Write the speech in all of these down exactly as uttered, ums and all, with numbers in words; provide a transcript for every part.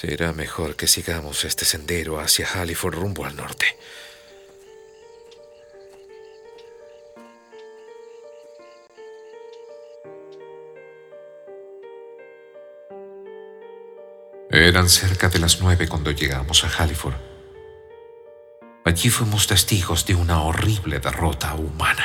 Será mejor que sigamos este sendero hacia Halliford rumbo al norte. Eran cerca de las nueve cuando llegamos a Halliford. Allí fuimos testigos de una horrible derrota humana.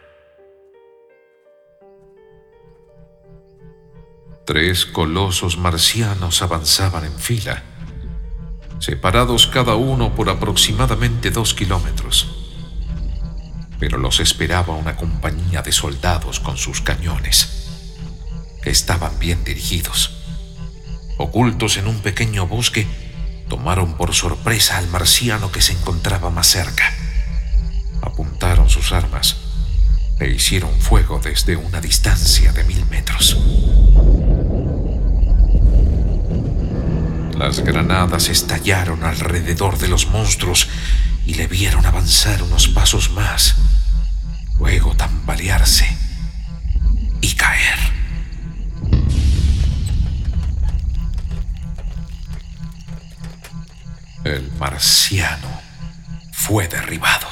Tres colosos marcianos avanzaban en fila, separados cada uno por aproximadamente dos kilómetros. Pero los esperaba una compañía de soldados con sus cañones. Estaban bien dirigidos. Ocultos en un pequeño bosque, tomaron por sorpresa al marciano que se encontraba más cerca. Apuntaron sus armas e hicieron fuego desde una distancia de mil metros. Las granadas estallaron alrededor de los monstruos y le vieron avanzar unos pasos más, luego tambalearse y caer. El marciano fue derribado.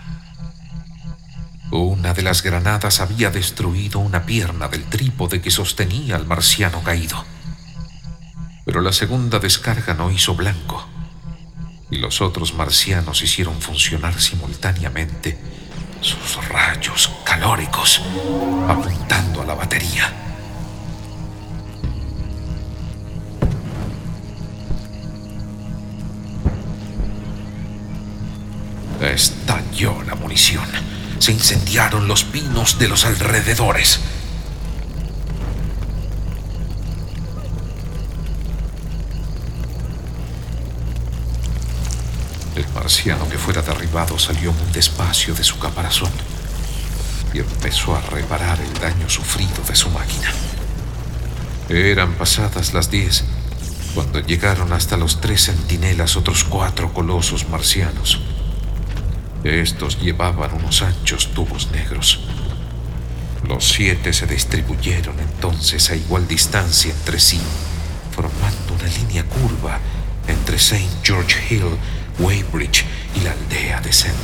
Una de las granadas había destruido una pierna del trípode que sostenía al marciano caído. Pero la segunda descarga no hizo blanco, y los otros marcianos hicieron funcionar simultáneamente sus rayos calóricos, apuntando a la batería. Estalló la munición. Se incendiaron los pinos de los alrededores. El marciano que fuera derribado salió muy despacio de su caparazón y empezó a reparar el daño sufrido de su máquina. Eran pasadas las diez cuando llegaron hasta los tres centinelas otros cuatro colosos marcianos. Estos llevaban unos anchos tubos negros. Los siete se distribuyeron entonces a igual distancia entre sí, formando una línea curva entre Saint George Hill, Weybridge y la aldea de Sent.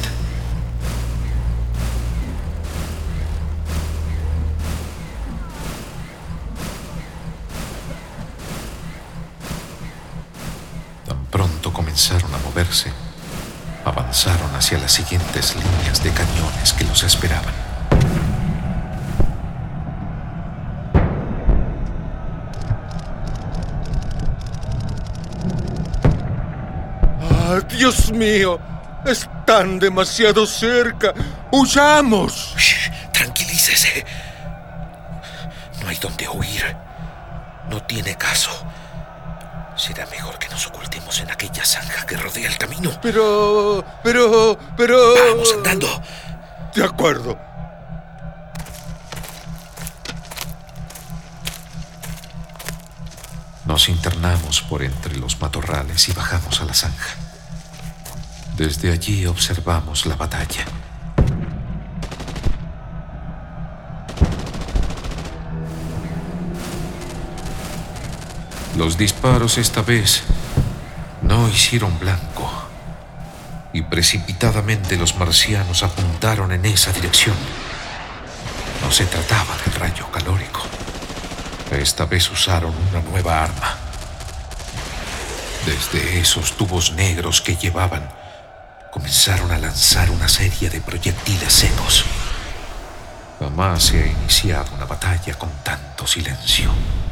Tan pronto comenzaron a moverse, avanzaron hacia las siguientes líneas de cañones que los esperaban. ¡Ah, Dios mío! ¡Están demasiado cerca! ¡Huyamos! Shh, tranquilícese. No hay dónde huir. No tiene caso. Será mejor que nos ocultemos en aquella zanja que rodea el camino. Pero... pero... pero... Vamos andando. De acuerdo. Nos internamos por entre los matorrales y bajamos a la zanja. Desde allí observamos la batalla. Los disparos esta vez no hicieron blanco, y precipitadamente los marcianos apuntaron en esa dirección. No se trataba del rayo calórico. Esta vez usaron una nueva arma. Desde esos tubos negros que llevaban, comenzaron a lanzar una serie de proyectiles secos. Jamás se ha iniciado una batalla con tanto silencio.